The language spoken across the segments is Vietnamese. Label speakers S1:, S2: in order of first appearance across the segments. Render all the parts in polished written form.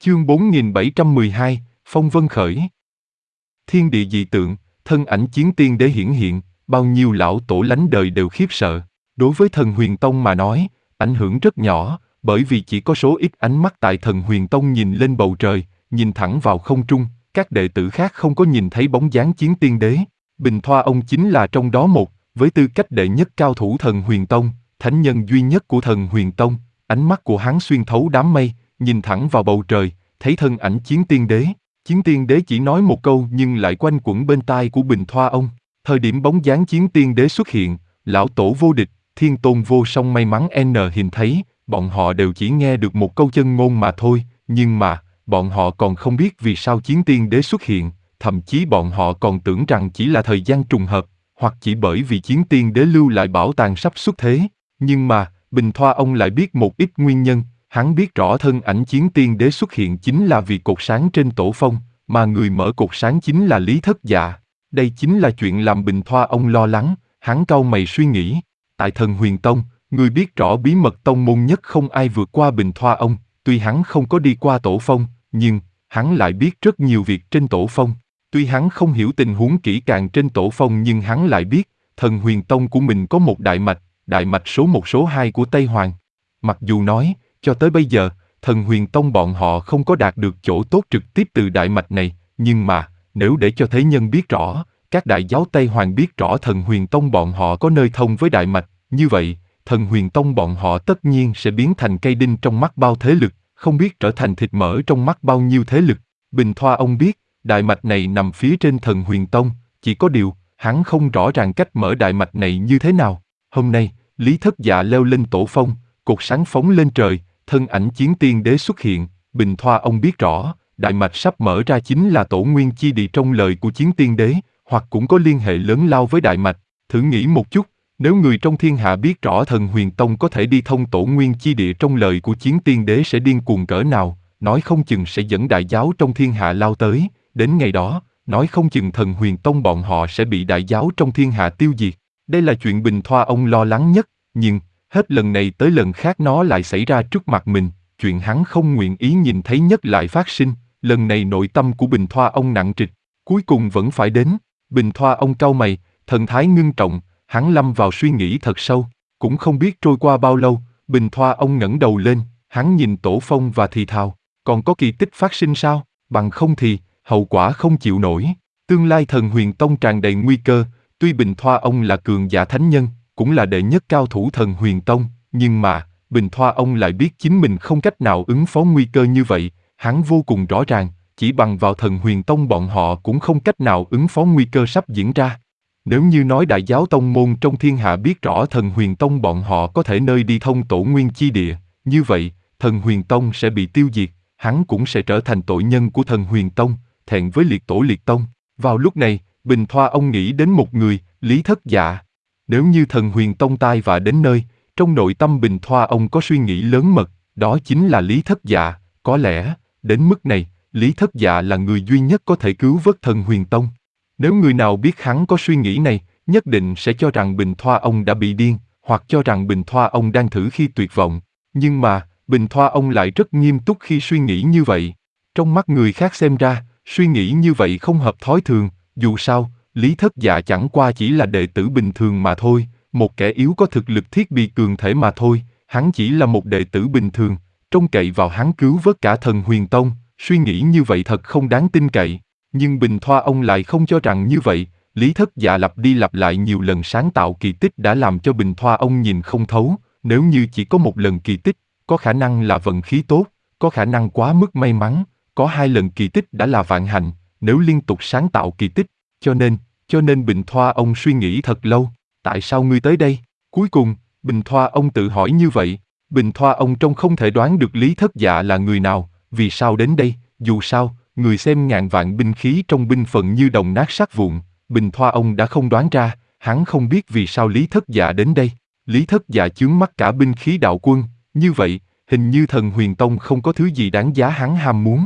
S1: Chương 4712, Phong vân khởi. Thiên địa dị tượng, thân ảnh chiến tiên đế hiển hiện, bao nhiêu lão tổ lánh đời đều khiếp sợ. Đối với thần Huyền Tông mà nói, ảnh hưởng rất nhỏ, bởi vì chỉ có số ít ánh mắt tại thần Huyền Tông nhìn lên bầu trời, nhìn thẳng vào không trung, các đệ tử khác không có nhìn thấy bóng dáng chiến tiên đế. Bình Thoa ông chính là trong đó một, với tư cách đệ nhất cao thủ thần Huyền Tông, thánh nhân duy nhất của thần Huyền Tông, ánh mắt của hắn xuyên thấu đám mây, nhìn thẳng vào bầu trời, thấy thân ảnh chiến tiên đế. Chiến tiên đế chỉ nói một câu nhưng lại quanh quẩn bên tai của Bình Thoa ông. Thời điểm bóng dáng chiến tiên đế xuất hiện, lão tổ vô địch, thiên tôn vô song may mắn nhìn thấy, bọn họ đều chỉ nghe được một câu chân ngôn mà thôi, nhưng mà, bọn họ còn không biết vì sao chiến tiên đế xuất hiện, thậm chí bọn họ còn tưởng rằng chỉ là thời gian trùng hợp, hoặc chỉ bởi vì chiến tiên đế lưu lại bảo tàng sắp xuất thế. Nhưng mà, Bình Thoa ông lại biết một ít nguyên nhân. Hắn biết rõ thân ảnh chiến tiên đế xuất hiện chính là vì cột sáng trên tổ phong, mà người mở cột sáng chính là Lý Thất Dạ. Đây chính là chuyện làm Bình Thoa ông lo lắng, hắn cau mày suy nghĩ. Tại thần Huyền Tông, người biết rõ bí mật tông môn nhất không ai vượt qua Bình Thoa ông, tuy hắn không có đi qua tổ phong, nhưng hắn lại biết rất nhiều việc trên tổ phong. Tuy hắn không hiểu tình huống kỹ càng trên tổ phong nhưng hắn lại biết, thần Huyền Tông của mình có một đại mạch số 1 số 2 của Tây Hoàng. Mặc dù nói, cho tới bây giờ, thần Huyền Tông bọn họ không có đạt được chỗ tốt trực tiếp từ đại mạch này, nhưng mà, nếu để cho thế nhân biết rõ, các đại giáo Tây Hoàng biết rõ thần Huyền Tông bọn họ có nơi thông với đại mạch, như vậy, thần Huyền Tông bọn họ tất nhiên sẽ biến thành cây đinh trong mắt bao thế lực, không biết trở thành thịt mỡ trong mắt bao nhiêu thế lực. Bình Thoa ông biết, đại mạch này nằm phía trên thần Huyền Tông, chỉ có điều, hắn không rõ ràng cách mở đại mạch này như thế nào. Hôm nay, Lý Thất Dạ leo lên tổ phong, cột sáng phóng lên trời, thân ảnh chiến tiên đế xuất hiện. Bình Thoa ông biết rõ, đại mạch sắp mở ra chính là tổ nguyên chi địa trong lời của chiến tiên đế, hoặc cũng có liên hệ lớn lao với đại mạch. Thử nghĩ một chút, nếu người trong thiên hạ biết rõ thần Huyền Tông có thể đi thông tổ nguyên chi địa trong lời của chiến tiên đế sẽ điên cuồng cỡ nào, nói không chừng sẽ dẫn đại giáo trong thiên hạ lao tới, đến ngày đó, nói không chừng thần Huyền Tông bọn họ sẽ bị đại giáo trong thiên hạ tiêu diệt. Đây là chuyện Bình Thoa ông lo lắng nhất, nhưng hết lần này tới lần khác nó lại xảy ra trước mặt mình, chuyện hắn không nguyện ý nhìn thấy nhất lại phát sinh, lần này nội tâm của Bình Thoa ông nặng trịch, cuối cùng vẫn phải đến. Bình Thoa ông cau mày, thần thái ngưng trọng, hắn lâm vào suy nghĩ thật sâu, cũng không biết trôi qua bao lâu, Bình Thoa ông ngẩng đầu lên, hắn nhìn tổ phong và thì thào, còn có kỳ tích phát sinh sao, bằng không thì, hậu quả không chịu nổi. Tương lai thần Huyền Tông tràn đầy nguy cơ, tuy Bình Thoa ông là cường giả thánh nhân, cũng là đệ nhất cao thủ thần Huyền Tông, nhưng mà, Bình Thoa ông lại biết chính mình không cách nào ứng phó nguy cơ như vậy, hắn vô cùng rõ ràng, chỉ bằng vào thần Huyền Tông bọn họ cũng không cách nào ứng phó nguy cơ sắp diễn ra. Nếu như nói đại giáo tông môn trong thiên hạ biết rõ thần Huyền Tông bọn họ có thể nơi đi thông tổ nguyên chi địa, như vậy, thần Huyền Tông sẽ bị tiêu diệt, hắn cũng sẽ trở thành tội nhân của thần Huyền Tông, thẹn với liệt tổ liệt tông. Vào lúc này, Bình Thoa ông nghĩ đến một người, Lý Thất Dạ. Nếu như thần Huyền Tông tai vạ đến nơi, trong nội tâm Bình Thoa ông có suy nghĩ lớn mật, đó chính là Lý Thất Dạ, có lẽ, đến mức này, Lý Thất Dạ là người duy nhất có thể cứu vớt thần Huyền Tông. Nếu người nào biết hắn có suy nghĩ này, nhất định sẽ cho rằng Bình Thoa ông đã bị điên, hoặc cho rằng Bình Thoa ông đang thử khi tuyệt vọng. Nhưng mà, Bình Thoa ông lại rất nghiêm túc khi suy nghĩ như vậy. Trong mắt người khác xem ra, suy nghĩ như vậy không hợp thói thường, dù sao, Lý Thất Dạ chẳng qua chỉ là đệ tử bình thường mà thôi, một kẻ yếu có thực lực thiết bị cường thể mà thôi, hắn chỉ là một đệ tử bình thường, trông cậy vào hắn cứu vớt cả thần Huyền Tông, suy nghĩ như vậy thật không đáng tin cậy. Nhưng Bình Thoa ông lại không cho rằng như vậy, Lý Thất Dạ lặp đi lặp lại nhiều lần sáng tạo kỳ tích đã làm cho Bình Thoa ông nhìn không thấu, nếu như chỉ có một lần kỳ tích, có khả năng là vận khí tốt, có khả năng quá mức may mắn, có 2 lần kỳ tích đã là vạn hạnh, nếu liên tục sáng tạo kỳ tích, cho nên Bình Thoa ông suy nghĩ thật lâu, tại sao ngươi tới đây? Cuối cùng, Bình Thoa ông tự hỏi như vậy, Bình Thoa ông trông không thể đoán được Lý Thất Dạ là người nào, vì sao đến đây, dù sao, người xem ngàn vạn binh khí trong binh phận như đồng nát sắt vụn, Bình Thoa ông đã không đoán ra, hắn không biết vì sao Lý Thất Dạ đến đây. Lý Thất Dạ chướng mắt cả binh khí đạo quân, như vậy, hình như thần Huyền Tông không có thứ gì đáng giá hắn ham muốn.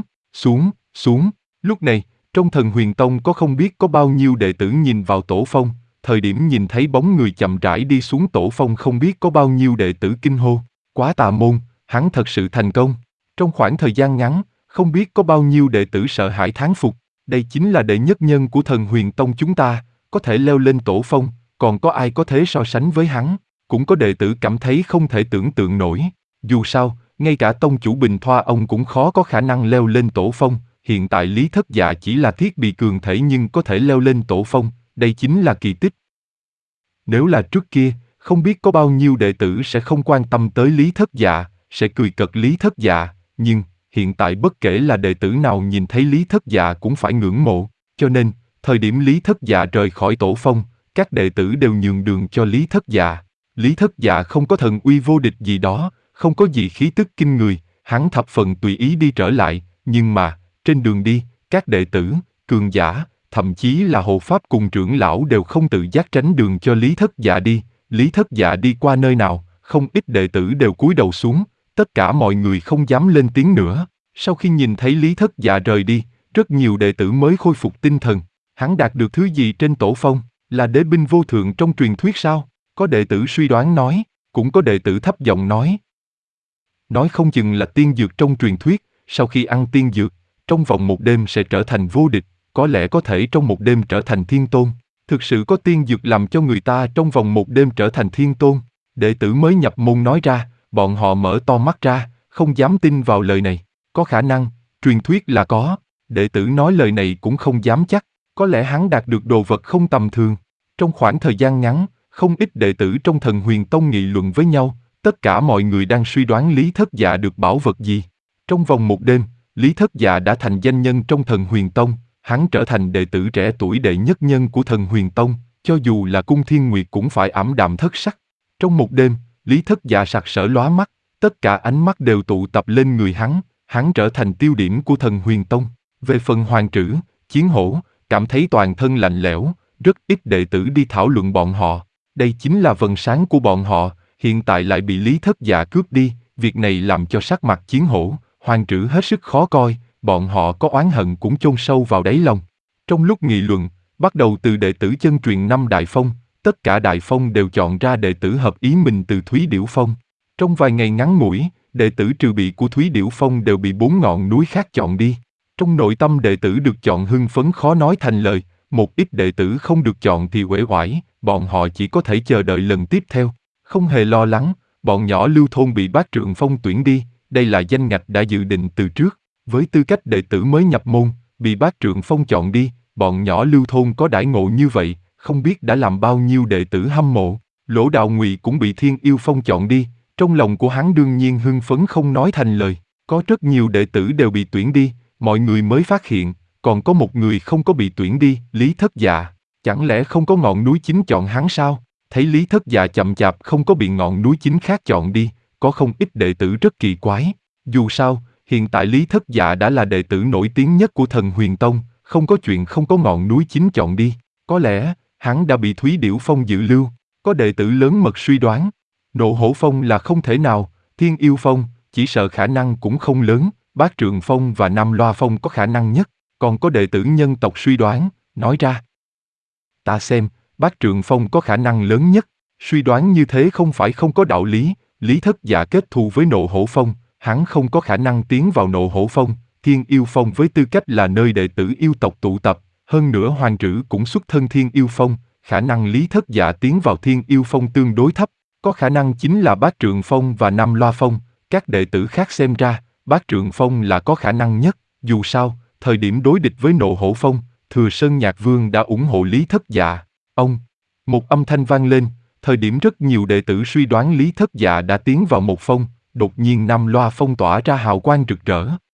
S1: Xuống. Lúc này, trong thần Huyền Tông có không biết có bao nhiêu đệ tử nhìn vào tổ phong, thời điểm nhìn thấy bóng người chậm rãi đi xuống tổ phong không biết có bao nhiêu đệ tử kinh hô, quá tà môn, hắn thật sự thành công. Trong khoảng thời gian ngắn, Không biết có bao nhiêu đệ tử sợ hãi thán phục, đây chính là đệ nhất nhân của Thần Huyền Tông chúng ta, có thể leo lên tổ phong, còn có ai có thể so sánh với hắn. Cũng có đệ tử cảm thấy không thể tưởng tượng nổi. Dù sao, ngay cả tông chủ Bình Thoa ông cũng khó có khả năng leo lên tổ phong. Hiện tại Lý Thất Dạ chỉ là thiết bị cường thể nhưng có thể leo lên tổ phong, đây chính là kỳ tích. Nếu là trước kia, không biết có bao nhiêu đệ tử sẽ không quan tâm tới Lý Thất Dạ, sẽ cười cợt Lý Thất Dạ, nhưng hiện tại bất kể là đệ tử nào nhìn thấy Lý Thất Dạ cũng phải ngưỡng mộ, cho nên, thời điểm Lý Thất Dạ rời khỏi tổ phong, các đệ tử đều nhường đường cho Lý Thất Dạ. Lý Thất Dạ không có thần uy vô địch gì đó, không có gì khí tức kinh người, hắn thập phần tùy ý đi trở lại, nhưng mà, trên đường đi, các đệ tử, cường giả, thậm chí là hộ pháp cùng trưởng lão đều không tự giác tránh đường cho Lý Thất Dạ đi. Lý Thất Dạ đi qua nơi nào, không ít đệ tử đều cúi đầu xuống, tất cả mọi người không dám lên tiếng nữa. Sau khi nhìn thấy Lý Thất Dạ rời đi, rất nhiều đệ tử mới khôi phục tinh thần. Hắn đạt được thứ gì trên tổ phong, là đế binh vô thượng trong truyền thuyết sao? Có đệ tử suy đoán nói, cũng có đệ tử thấp giọng nói. Nói không chừng là tiên dược trong truyền thuyết, sau khi ăn tiên dược, trong vòng một đêm sẽ trở thành vô địch, có lẽ có thể trong một đêm trở thành thiên tôn. Thực sự có tiên dược làm cho người ta trong vòng một đêm trở thành thiên tôn. Đệ tử mới nhập môn nói ra, bọn họ mở to mắt ra, không dám tin vào lời này. Có khả năng, truyền thuyết là có. Đệ tử nói lời này cũng không dám chắc, có lẽ hắn đạt được đồ vật không tầm thường. Trong khoảng thời gian ngắn, không ít đệ tử trong Thần Huyền Tông nghị luận với nhau, tất cả mọi người đang suy đoán Lý Thất Dạ được bảo vật gì. Trong vòng một đêm, Lý Thất Dạ đã thành danh nhân trong Thần Huyền Tông, hắn trở thành đệ tử trẻ tuổi đệ nhất nhân của Thần Huyền Tông, cho dù là Cung Thiên Nguyệt cũng phải ảm đạm thất sắc. Trong một đêm, Lý Thất Dạ sặc sỡ lóa mắt, tất cả ánh mắt đều tụ tập lên người hắn trở thành tiêu điểm của Thần Huyền Tông. Về phần Hoàng Trử, Chiến Hổ, cảm thấy toàn thân lạnh lẽo, rất ít đệ tử đi thảo luận bọn họ. Đây chính là vầng sáng của bọn họ, hiện tại lại bị Lý Thất Dạ cướp đi, việc này làm cho sắc mặt Chiến Hổ, Hoàng Trử hết sức khó coi, bọn họ có oán hận cũng chôn sâu vào đáy lòng. Trong lúc nghị luận, bắt đầu từ đệ tử chân truyền 5 Đại Phong, tất cả Đại Phong đều chọn ra đệ tử hợp ý mình từ Thúy Điểu Phong. Trong vài ngày ngắn ngủi, đệ tử trừ bị của Thúy Điểu Phong đều bị 4 ngọn núi khác chọn đi. Trong nội tâm đệ tử được chọn hưng phấn khó nói thành lời, một ít đệ tử không được chọn thì uể oải, bọn họ chỉ có thể chờ đợi lần tiếp theo. Không hề lo lắng, bọn nhỏ Lưu Thôn bị Bát Trượng Phong tuyển đi, đây là danh ngạch đã dự định từ trước. Với tư cách đệ tử mới nhập môn, bị Bát Trượng Phong chọn đi, bọn nhỏ Lưu Thôn có đãi ngộ như vậy, không biết đã làm bao nhiêu đệ tử hâm mộ. Lỗ Đạo Ngụy cũng bị Thiên Yêu Phong chọn đi, trong lòng của hắn đương nhiên hưng phấn không nói thành lời. Có rất nhiều đệ tử đều bị tuyển đi, mọi người mới phát hiện, còn có một người không có bị tuyển đi, Lý Thất Dạ. Chẳng lẽ không có ngọn núi chính chọn hắn sao? Thấy Lý Thất Dạ chậm chạp không có bị ngọn núi chính khác chọn đi, có không ít đệ tử rất kỳ quái. Dù sao, hiện tại Lý Thất Dạ đã là đệ tử nổi tiếng nhất của Thần Huyền Tông, không có chuyện không có ngọn núi chính chọn đi. Có lẽ, hắn đã bị Thúy Điểu Phong dự lưu. Có đệ tử lớn mật suy đoán, Nộ Hổ Phong là không thể nào, Thiên Yêu Phong, chỉ sợ khả năng cũng không lớn, Bát Trượng Phong và Nam Loa Phong có khả năng nhất. Còn có đệ tử nhân tộc suy đoán, nói ra. Ta xem, Bát Trượng Phong có khả năng lớn nhất, suy đoán như thế không phải không có đạo lý. Lý Thất Dạ kết thù với Nộ Hổ Phong, hắn không có khả năng tiến vào Nộ Hổ Phong. Thiên Yêu Phong với tư cách là nơi đệ tử yêu tộc tụ tập, hơn nữa Hoàng Trử cũng xuất thân Thiên Yêu Phong, khả năng Lý Thất Dạ tiến vào Thiên Yêu Phong tương đối thấp, có khả năng chính là Bát Trượng Phong và Nam Loa Phong. Các đệ tử khác xem ra, Bát Trượng Phong là có khả năng nhất. Dù sao, thời điểm đối địch với Nộ Hổ Phong, Thừa Sơn Nhạc Vương đã ủng hộ Lý Thất Dạ. Một âm thanh vang lên, thời điểm rất nhiều đệ tử suy đoán Lý Thất Dạ đã tiến vào một phong, đột nhiên Nam Loa Phong tỏa ra hào quang rực rỡ.